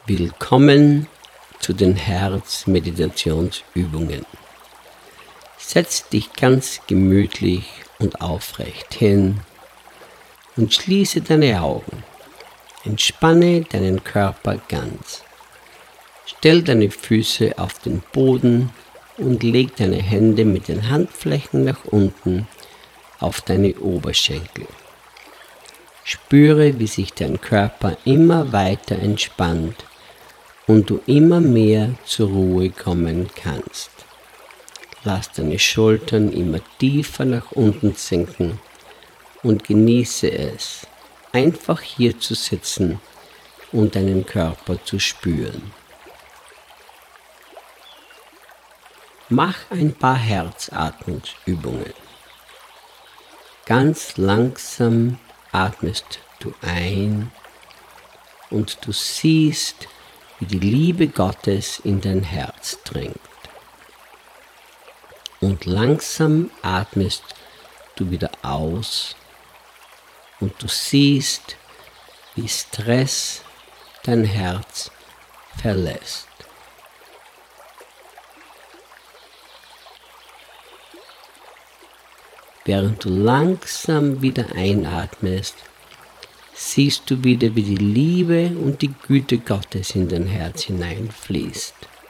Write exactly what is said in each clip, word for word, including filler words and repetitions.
Willkommen zu den Herzmeditationsübungen. Setz dich ganz gemütlich und aufrecht hin und schließe deine Augen. Entspanne deinen Körper ganz. Stell deine Füße auf den Boden und leg deine Hände mit den Handflächen nach unten auf deine Oberschenkel. Spüre, wie sich dein Körper immer weiter entspannt und du immer mehr zur Ruhe kommen kannst. Lass deine Schultern immer tiefer nach unten sinken und genieße es, einfach hier zu sitzen und deinen Körper zu spüren. Mach ein paar Herzatmungsübungen. Ganz langsam atmest du ein und du siehst, wie die Liebe Gottes in dein Herz dringt. Und langsam atmest du wieder aus und du siehst, wie Stress dein Herz verlässt. Während du langsam wieder einatmest, siehst du wieder, wie die Liebe und die Güte Gottes in dein Herz hineinfließt.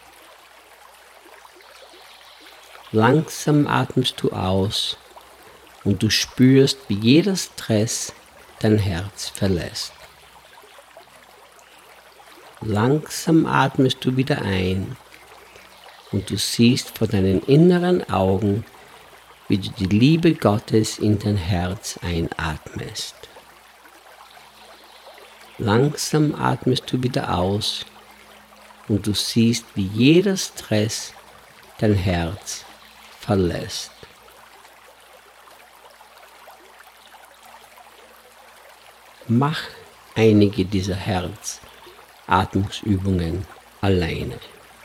Langsam atmest du aus und du spürst, wie jeder Stress dein Herz verlässt. Langsam atmest du wieder ein und du siehst vor deinen inneren Augen, wie du die Liebe Gottes in dein Herz einatmest. Langsam atmest du wieder aus und du siehst, wie jeder Stress dein Herz verlässt. Mach einige dieser Herzatmungsübungen alleine.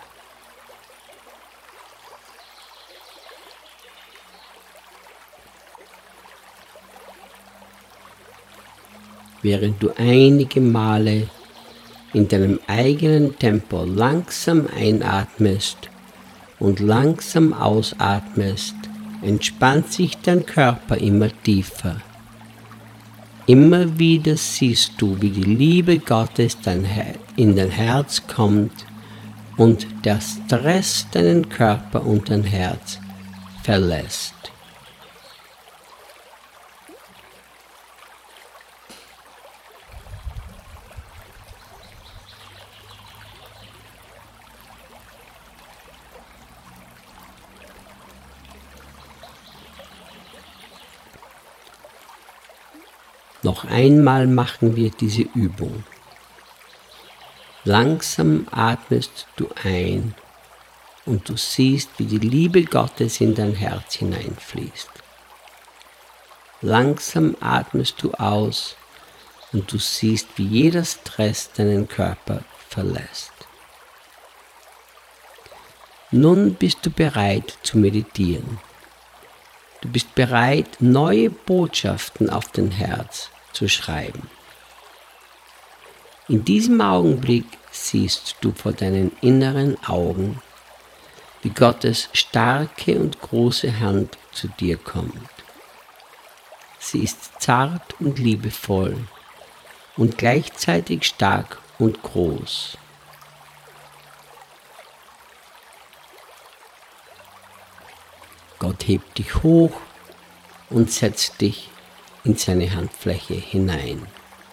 Während du einige Male in deinem eigenen Tempo langsam einatmest und langsam ausatmest, entspannt sich dein Körper immer tiefer. Immer wieder siehst du, wie die Liebe Gottes in dein Herz kommt und der Stress deinen Körper und dein Herz verlässt. Noch einmal machen wir diese Übung. Langsam atmest du ein und du siehst, wie die Liebe Gottes in dein Herz hineinfließt. Langsam atmest du aus und du siehst, wie jeder Stress deinen Körper verlässt. Nun bist du bereit zu meditieren. Du bist bereit, neue Botschaften auf dein Herz zu schreiben. In diesem Augenblick siehst du vor deinen inneren Augen, wie Gottes starke und große Hand zu dir kommt. Sie ist zart und liebevoll und gleichzeitig stark und groß. Gott hebt dich hoch und setzt dich in seine Handfläche hinein.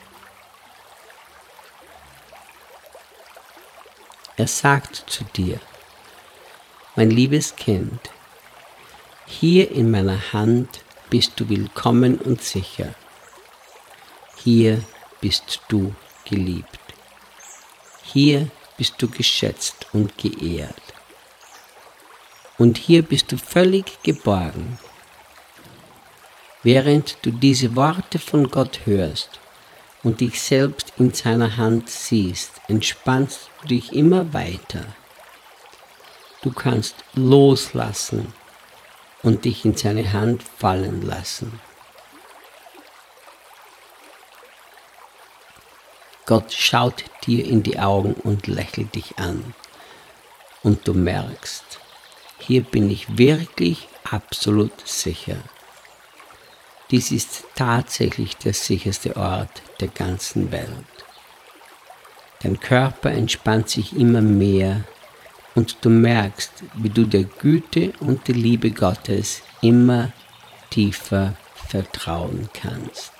Er sagt zu dir: Mein liebes Kind, hier in meiner Hand bist du willkommen und sicher. Hier bist du geliebt. Hier bist du geschätzt und geehrt. Und hier bist du völlig geborgen. Während du diese Worte von Gott hörst und dich selbst in seiner Hand siehst, entspannst du dich immer weiter. Du kannst loslassen und dich in seine Hand fallen lassen. Gott schaut dir in die Augen und lächelt dich an. Und du merkst, hier bin ich wirklich absolut sicher. Dies ist tatsächlich der sicherste Ort der ganzen Welt. Dein Körper entspannt sich immer mehr und du merkst, wie du der Güte und der Liebe Gottes immer tiefer vertrauen kannst.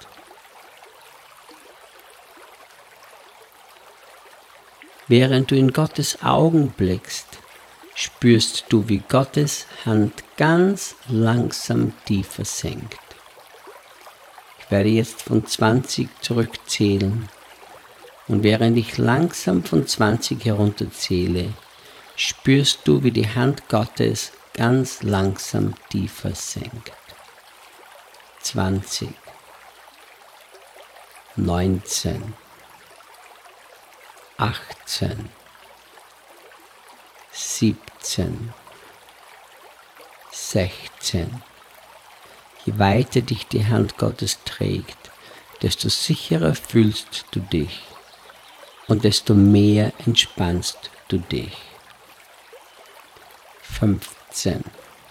Während du in Gottes Augen blickst, spürst du, wie Gottes Hand ganz langsam tiefer sinkt. Ich werde jetzt von zwanzig zurückzählen und während ich langsam von zwanzig herunterzähle, spürst du, wie die Hand Gottes ganz langsam tiefer sinkt. zwanzig, neunzehn, achtzehn, siebzehn, sechzehn. Je weiter dich die Hand Gottes trägt, desto sicherer fühlst du dich und desto mehr entspannst du dich. fünfzehn,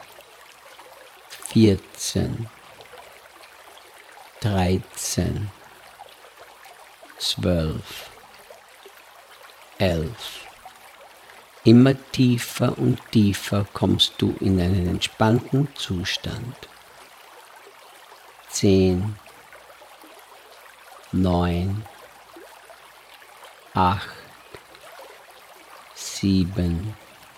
vierzehn, dreizehn, zwölf, elf. Immer tiefer und tiefer kommst du in einen entspannten Zustand. Zehn, neun, acht, sieben,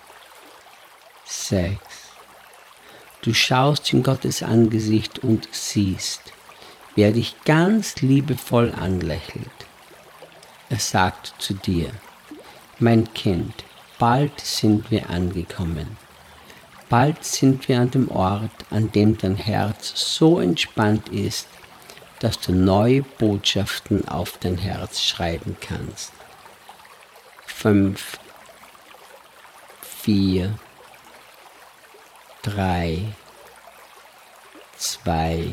sechs. Du schaust in Gottes Angesicht und siehst, wie er dich ganz liebevoll anlächelt. Er sagt zu dir: Mein Kind, bald sind wir angekommen. Bald sind wir an dem Ort, an dem dein Herz so entspannt ist, dass du neue Botschaften auf dein Herz schreiben kannst. Fünf, vier, drei, zwei,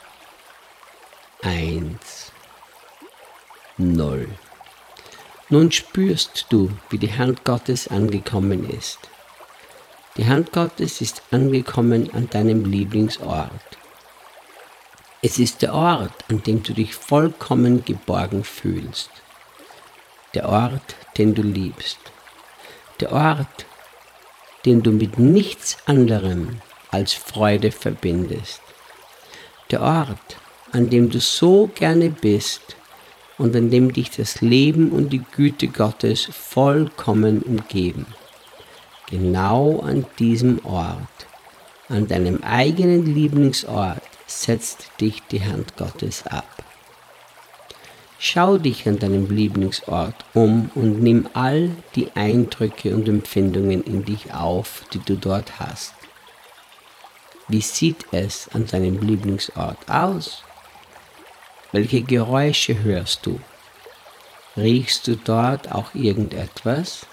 eins, null. Nun spürst du, wie die Hand Gottes angekommen ist. Die Hand Gottes ist angekommen an deinem Lieblingsort. Es ist der Ort, an dem du dich vollkommen geborgen fühlst. Der Ort, den du liebst. Der Ort, den du mit nichts anderem als Freude verbindest. Der Ort, an dem du so gerne bist und an dem dich das Leben und die Güte Gottes vollkommen umgeben. Genau an diesem Ort, an deinem eigenen Lieblingsort, setzt dich die Hand Gottes ab. Schau dich an deinem Lieblingsort um und nimm all die Eindrücke und Empfindungen in dich auf, die du dort hast. Wie sieht es an deinem Lieblingsort aus? Welche Geräusche hörst du? Riechst du dort auch irgendetwas?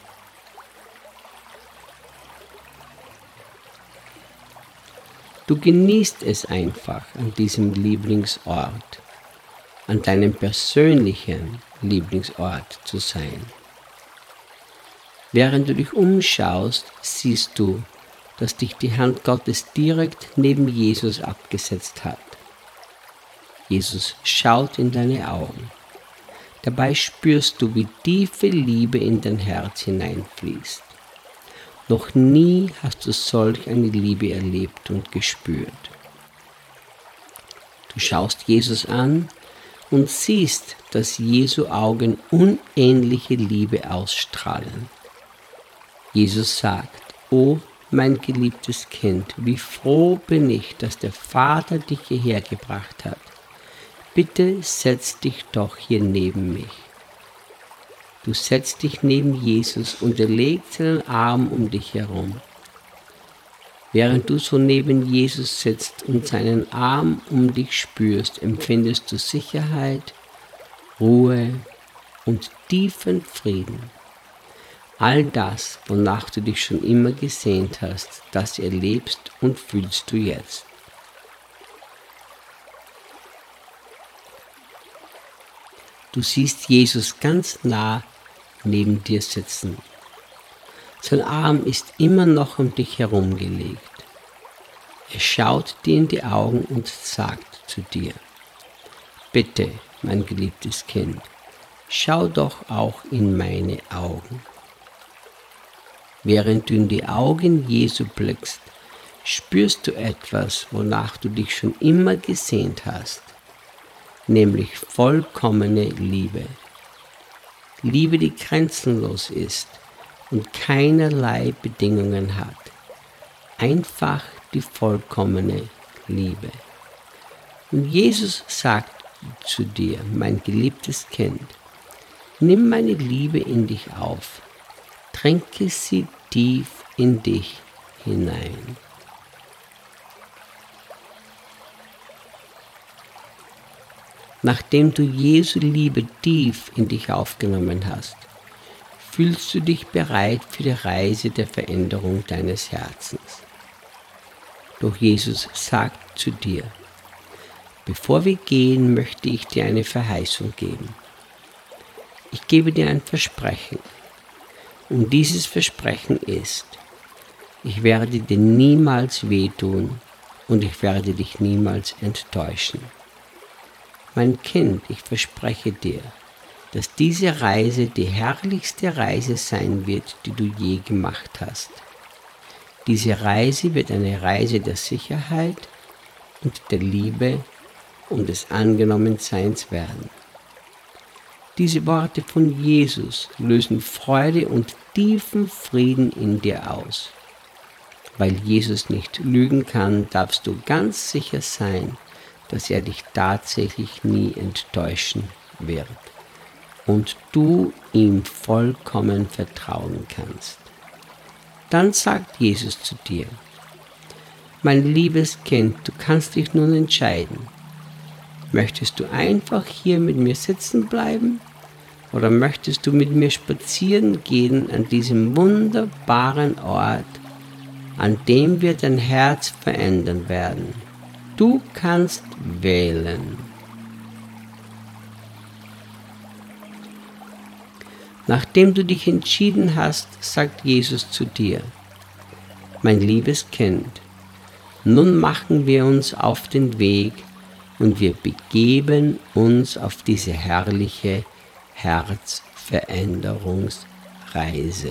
Du genießt es einfach, an diesem Lieblingsort, an deinem persönlichen Lieblingsort zu sein. Während du dich umschaust, siehst du, dass dich die Hand Gottes direkt neben Jesus abgesetzt hat. Jesus schaut in deine Augen. Dabei spürst du, wie tiefe Liebe in dein Herz hineinfließt. Noch nie hast du solch eine Liebe erlebt und gespürt. Du schaust Jesus an und siehst, dass Jesu Augen unähnliche Liebe ausstrahlen. Jesus sagt: O mein geliebtes Kind, wie froh bin ich, dass der Vater dich hierher gebracht hat. Bitte setz dich doch hier neben mich. Du setzt dich neben Jesus und er legt seinen Arm um dich herum. Während du so neben Jesus sitzt und seinen Arm um dich spürst, empfindest du Sicherheit, Ruhe und tiefen Frieden. All das, wonach du dich schon immer gesehnt hast, das erlebst und fühlst du jetzt. Du siehst Jesus ganz nah neben dir sitzen. Sein Arm ist immer noch um dich herumgelegt. Er schaut dir in die Augen und sagt zu dir: Bitte, mein geliebtes Kind, schau doch auch in meine Augen. Während du in die Augen Jesu blickst, spürst du etwas, wonach du dich schon immer gesehnt hast, nämlich vollkommene Liebe. Liebe, die grenzenlos ist und keinerlei Bedingungen hat. Einfach die vollkommene Liebe. Und Jesus sagt zu dir: Mein geliebtes Kind, nimm meine Liebe in dich auf, tränke sie tief in dich hinein. Nachdem du Jesu Liebe tief in dich aufgenommen hast, fühlst du dich bereit für die Reise der Veränderung deines Herzens. Doch Jesus sagt zu dir: Bevor wir gehen, möchte ich dir eine Verheißung geben. Ich gebe dir ein Versprechen. Und dieses Versprechen ist: Ich werde dir niemals wehtun und ich werde dich niemals enttäuschen. Mein Kind, ich verspreche dir, dass diese Reise die herrlichste Reise sein wird, die du je gemacht hast. Diese Reise wird eine Reise der Sicherheit und der Liebe und des Angenommenseins werden. Diese Worte von Jesus lösen Freude und tiefen Frieden in dir aus. Weil Jesus nicht lügen kann, darfst du ganz sicher sein, dass er dich tatsächlich nie enttäuschen wird und du ihm vollkommen vertrauen kannst. Dann sagt Jesus zu dir: Mein liebes Kind, du kannst dich nun entscheiden. Möchtest du einfach hier mit mir sitzen bleiben oder möchtest du mit mir spazieren gehen an diesem wunderbaren Ort, an dem wir dein Herz verändern werden? Du kannst wählen. Nachdem du dich entschieden hast, sagt Jesus zu dir: Mein liebes Kind, nun machen wir uns auf den Weg und wir begeben uns auf diese herrliche Herzveränderungsreise.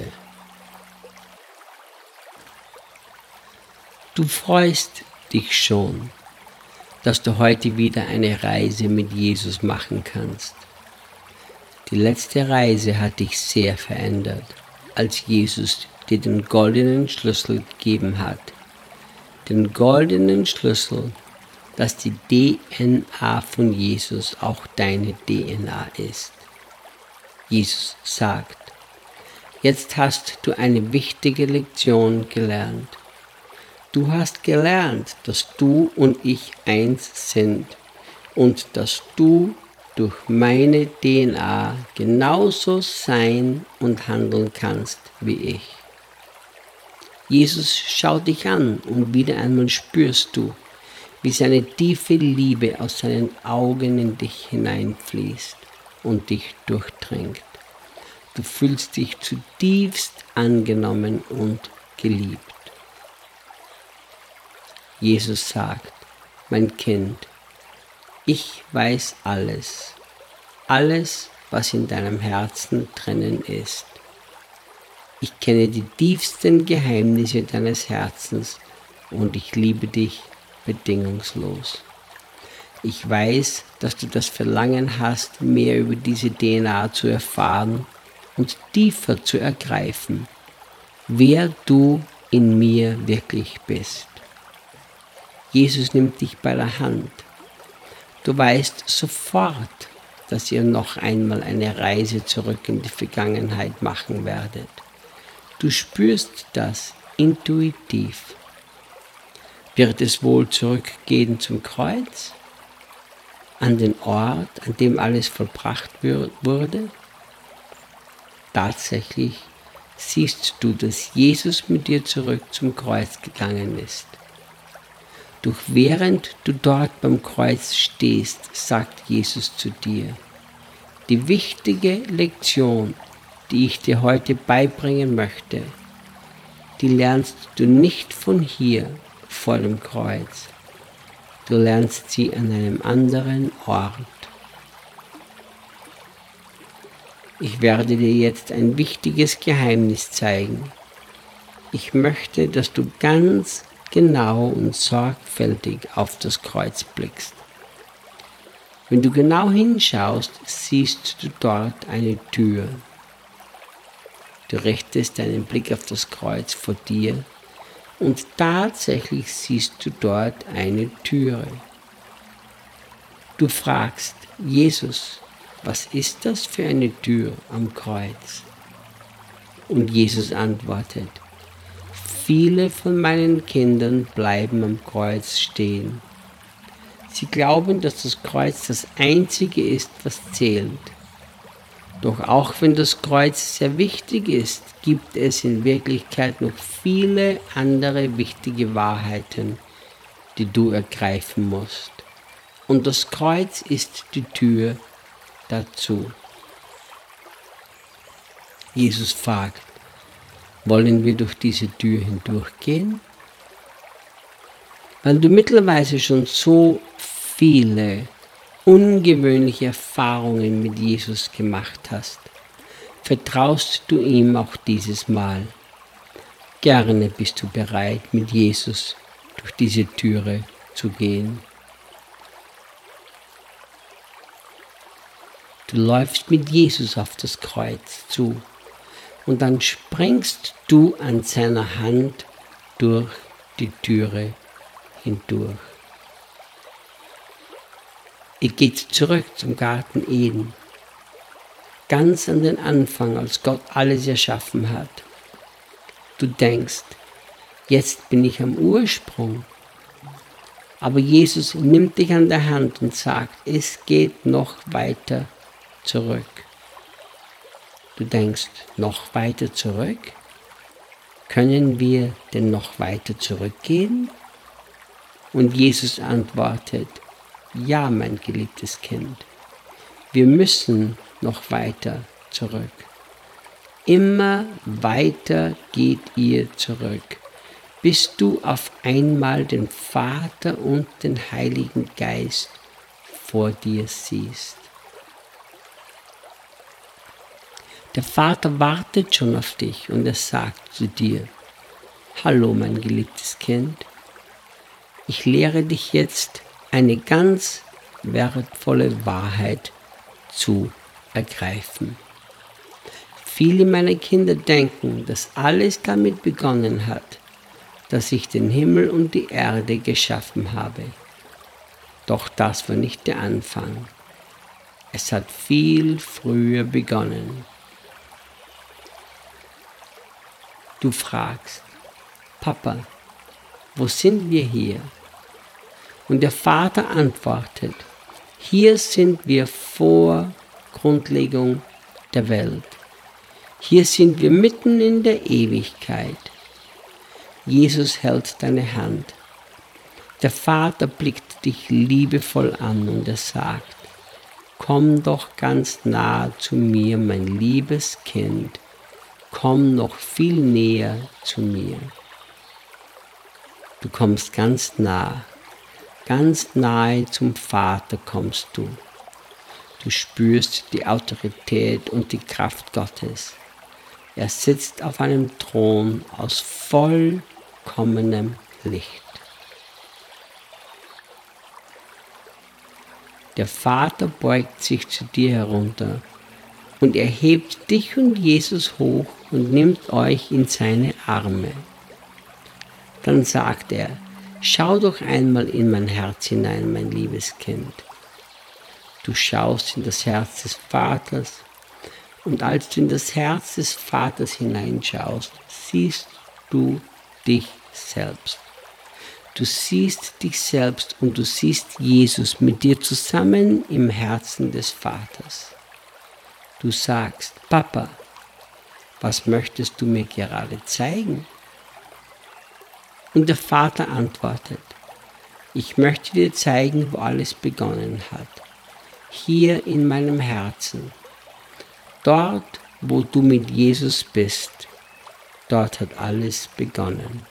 Du freust dich schon, dass du heute wieder eine Reise mit Jesus machen kannst. Die letzte Reise hat dich sehr verändert, als Jesus dir den goldenen Schlüssel gegeben hat. Den goldenen Schlüssel, dass die D N A von Jesus auch deine D N A ist. Jesus sagt: Jetzt hast du eine wichtige Lektion gelernt. Du hast gelernt, dass du und ich eins sind und dass du durch meine D N A genauso sein und handeln kannst wie ich. Jesus schaut dich an und wieder einmal spürst du, wie seine tiefe Liebe aus seinen Augen in dich hineinfließt und dich durchdringt. Du fühlst dich zutiefst angenommen und geliebt. Jesus sagt: Mein Kind, ich weiß alles, alles, was in deinem Herzen drinnen ist. Ich kenne die tiefsten Geheimnisse deines Herzens und ich liebe dich bedingungslos. Ich weiß, dass du das Verlangen hast, mehr über diese D N A zu erfahren und tiefer zu ergreifen, wer du in mir wirklich bist. Jesus nimmt dich bei der Hand. Du weißt sofort, dass ihr noch einmal eine Reise zurück in die Vergangenheit machen werdet. Du spürst das intuitiv. Wird es wohl zurückgehen zum Kreuz? An den Ort, an dem alles vollbracht wurde? Tatsächlich siehst du, dass Jesus mit dir zurück zum Kreuz gegangen ist. Doch während du dort beim Kreuz stehst, sagt Jesus zu dir: Die wichtige Lektion, die ich dir heute beibringen möchte, die lernst du nicht von hier vor dem Kreuz. Du lernst sie an einem anderen Ort. Ich werde dir jetzt ein wichtiges Geheimnis zeigen. Ich möchte, dass du ganz genau und sorgfältig auf das Kreuz blickst. Wenn du genau hinschaust, siehst du dort eine Tür. Du richtest deinen Blick auf das Kreuz vor dir und tatsächlich siehst du dort eine Türe. Du fragst, Jesus, was ist das für eine Tür am Kreuz? Und Jesus antwortet, viele von meinen Kindern bleiben am Kreuz stehen. Sie glauben, dass das Kreuz das Einzige ist, was zählt. Doch auch wenn das Kreuz sehr wichtig ist, gibt es in Wirklichkeit noch viele andere wichtige Wahrheiten, die du ergreifen musst. Und das Kreuz ist die Tür dazu. Jesus fragt, wollen wir durch diese Tür hindurchgehen? Weil du mittlerweile schon so viele ungewöhnliche Erfahrungen mit Jesus gemacht hast, vertraust du ihm auch dieses Mal. Gerne bist du bereit, mit Jesus durch diese Türe zu gehen. Du läufst mit Jesus auf das Kreuz zu und dann springst du an seiner Hand durch die Türe hindurch. Ihr geht zurück zum Garten Eden, ganz an den Anfang, als Gott alles erschaffen hat. Du denkst, jetzt bin ich am Ursprung. Aber Jesus nimmt dich an der Hand und sagt, es geht noch weiter zurück. Du denkst, noch weiter zurück? Können wir denn noch weiter zurückgehen? Und Jesus antwortet, ja, mein geliebtes Kind, wir müssen noch weiter zurück. Immer weiter geht ihr zurück, bis du auf einmal den Vater und den Heiligen Geist vor dir siehst. Der Vater wartet schon auf dich und er sagt zu dir, hallo mein geliebtes Kind, ich lehre dich jetzt eine ganz wertvolle Wahrheit zu ergreifen. Viele meiner Kinder denken, dass alles damit begonnen hat, dass ich den Himmel und die Erde geschaffen habe. Doch das war nicht der Anfang. Es hat viel früher begonnen. Du fragst, Papa, wo sind wir hier? Und der Vater antwortet, hier sind wir vor Grundlegung der Welt. Hier sind wir mitten in der Ewigkeit. Jesus hält deine Hand. Der Vater blickt dich liebevoll an und er sagt, komm doch ganz nah zu mir, mein liebes Kind. Komm noch viel näher zu mir. Du kommst ganz nah. Ganz nahe zum Vater kommst du. Du spürst die Autorität und die Kraft Gottes. Er sitzt auf einem Thron aus vollkommenem Licht. Der Vater beugt sich zu dir herunter und er hebt dich und Jesus hoch und nimmt euch in seine Arme. Dann sagt er, schau doch einmal in mein Herz hinein, mein liebes Kind. Du schaust in das Herz des Vaters und als du in das Herz des Vaters hineinschaust, siehst du dich selbst. Du siehst dich selbst und du siehst Jesus mit dir zusammen im Herzen des Vaters. Du sagst, Papa, was möchtest du mir gerade zeigen? Und der Vater antwortet, ich möchte dir zeigen, wo alles begonnen hat. hier in meinem Herzen. Dort, wo du mit Jesus bist, dort hat alles begonnen.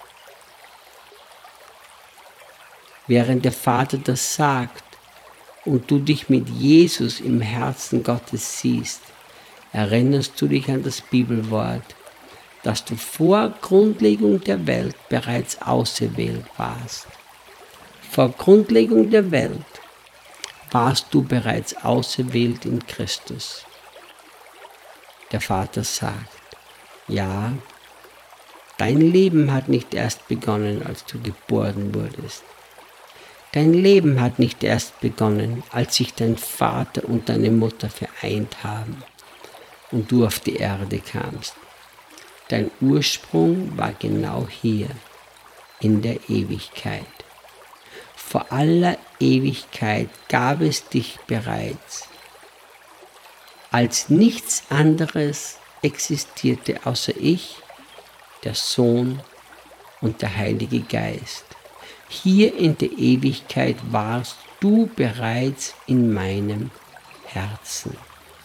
Während der Vater das sagt und du dich mit Jesus im Herzen Gottes siehst, erinnerst du dich an das Bibelwort, dass du vor Grundlegung der Welt bereits auserwählt warst. Vor Grundlegung der Welt warst du bereits auserwählt in Christus. Der Vater sagt, ja, dein Leben hat nicht erst begonnen, als du geboren wurdest. Dein Leben hat nicht erst begonnen, als sich dein Vater und deine Mutter vereint haben und du auf die Erde kamst. Dein Ursprung war genau hier, in der Ewigkeit. Vor aller Ewigkeit gab es dich bereits. Als nichts anderes existierte außer ich, der Sohn und der Heilige Geist. Hier in der Ewigkeit warst du bereits in meinem Herzen.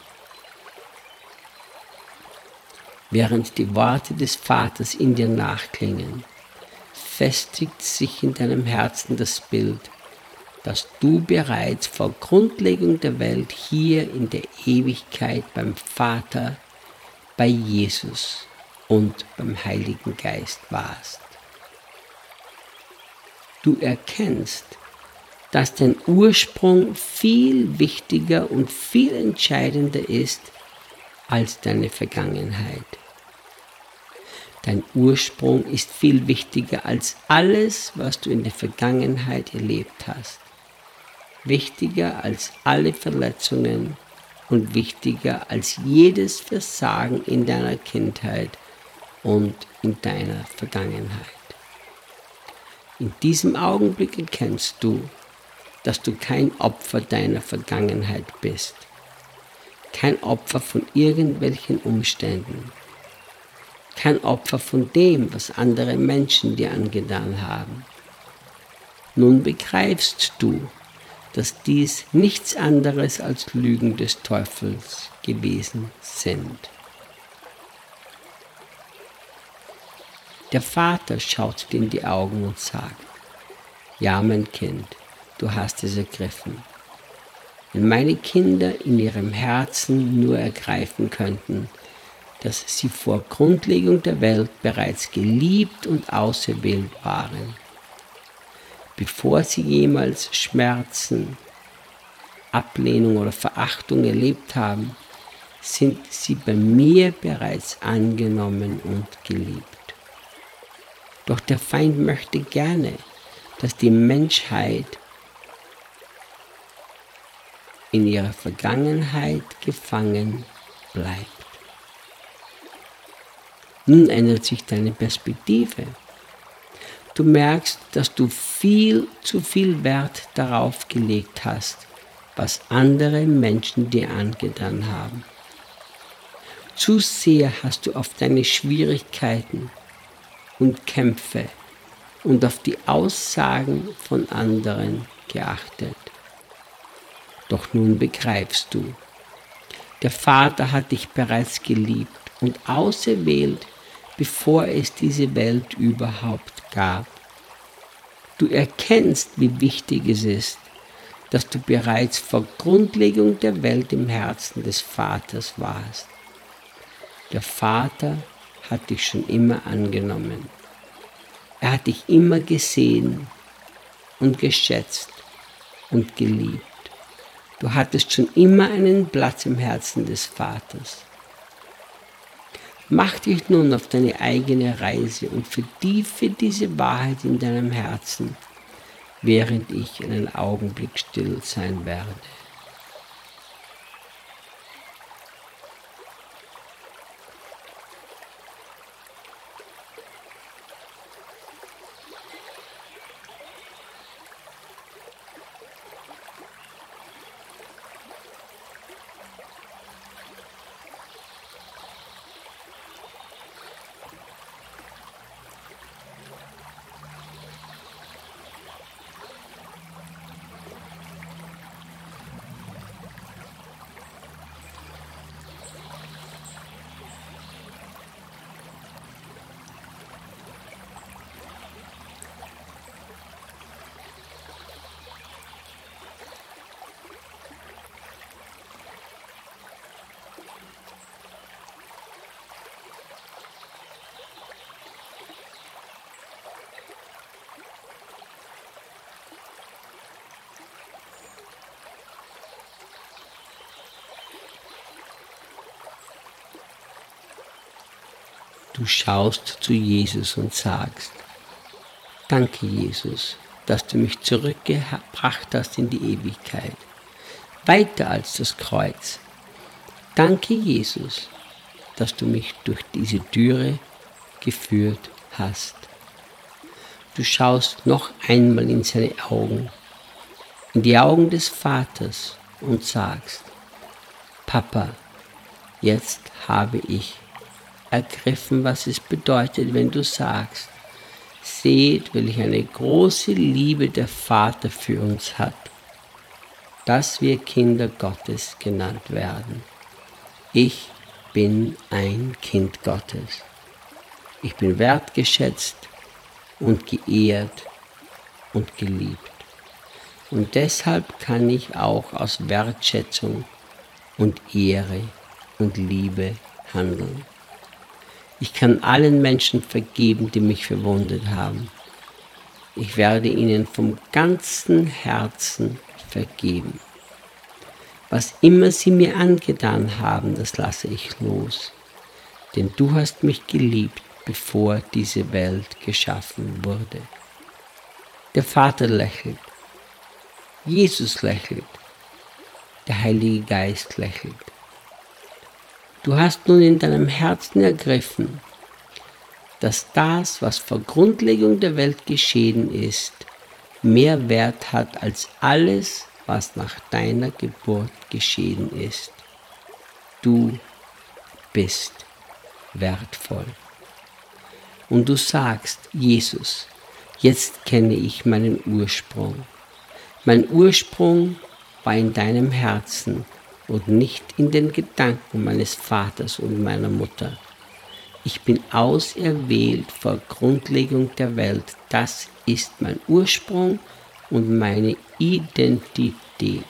Während die Worte des Vaters in dir nachklingen, festigt sich in deinem Herzen das Bild, dass du bereits vor Grundlegung der Welt hier in der Ewigkeit beim Vater, bei Jesus und beim Heiligen Geist warst. Du erkennst, dass dein Ursprung viel wichtiger und viel entscheidender ist als deine Vergangenheit. Dein Ursprung ist viel wichtiger als alles, was du in der Vergangenheit erlebt hast. Wichtiger als alle Verletzungen und wichtiger als jedes Versagen in deiner Kindheit und in deiner Vergangenheit. In diesem Augenblick erkennst du, dass du kein Opfer deiner Vergangenheit bist, kein Opfer von irgendwelchen Umständen, kein Opfer von dem, was andere Menschen dir angetan haben. Nun begreifst du, dass dies nichts anderes als Lügen des Teufels gewesen sind. Der Vater schaut dir in die Augen und sagt, ja, mein Kind, du hast es ergriffen. Wenn meine Kinder in ihrem Herzen nur ergreifen könnten, dass sie vor Grundlegung der Welt bereits geliebt und auserwählt waren, bevor sie jemals Schmerzen, Ablehnung oder Verachtung erlebt haben, sind sie bei mir bereits angenommen und geliebt. Doch der Feind möchte gerne, dass die Menschheit in ihrer Vergangenheit gefangen bleibt. Nun ändert sich deine Perspektive. Du merkst, dass du viel zu viel Wert darauf gelegt hast, was andere Menschen dir angetan haben. Zu sehr hast du auf deine Schwierigkeiten und Kämpfe und auf die Aussagen von anderen geachtet. Doch nun begreifst du, der Vater hat dich bereits geliebt und auserwählt, bevor es diese Welt überhaupt gab. Du erkennst, wie wichtig es ist, dass du bereits vor Grundlegung der Welt im Herzen des Vaters warst. Der Vater hat dich schon immer angenommen. Er hat dich immer gesehen und geschätzt und geliebt. Du hattest schon immer einen Platz im Herzen des Vaters. Mach dich nun auf deine eigene Reise und vertiefe diese Wahrheit in deinem Herzen, während ich einen Augenblick still sein werde. Du schaust zu Jesus und sagst: Danke, Jesus, dass du mich zurückgebracht hast in die Ewigkeit, weiter als das Kreuz. Danke, Jesus, dass du mich durch diese Türe geführt hast. Du schaust noch einmal in seine Augen, in die Augen des Vaters und sagst: Papa, jetzt habe ich ergriffen, was es bedeutet, wenn du sagst: Seht, welch eine große Liebe der Vater für uns hat, dass wir Kinder Gottes genannt werden. Ich bin ein Kind Gottes. Ich bin wertgeschätzt und geehrt und geliebt. Und deshalb kann ich auch aus Wertschätzung und Ehre und Liebe handeln. Ich kann allen Menschen vergeben, die mich verwundet haben. Ich werde ihnen vom ganzen Herzen vergeben. Was immer sie mir angetan haben, das lasse ich los. Denn du hast mich geliebt, bevor diese Welt geschaffen wurde. Der Vater lächelt. Jesus lächelt. Der Heilige Geist lächelt. Du hast nun in deinem Herzen ergriffen, dass das, was vor Grundlegung der Welt geschehen ist, mehr Wert hat als alles, was nach deiner Geburt geschehen ist. Du bist wertvoll. Und du sagst: Jesus, jetzt kenne ich meinen Ursprung. Mein Ursprung war in deinem Herzen und nicht in den Gedanken meines Vaters und meiner Mutter. Ich bin auserwählt vor Grundlegung der Welt. Das ist mein Ursprung und meine Identität.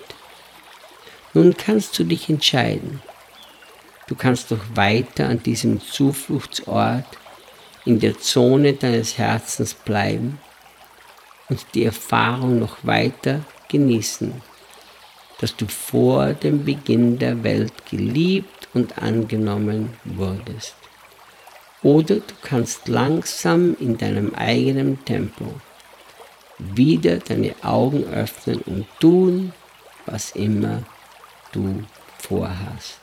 Nun kannst du dich entscheiden. Du kannst doch weiter an diesem Zufluchtsort in der Zone deines Herzens bleiben und die Erfahrung noch weiter genießen, dass du vor dem Beginn der Welt geliebt und angenommen wurdest. Oder du kannst langsam in deinem eigenen Tempo wieder deine Augen öffnen und tun, was immer du vorhast.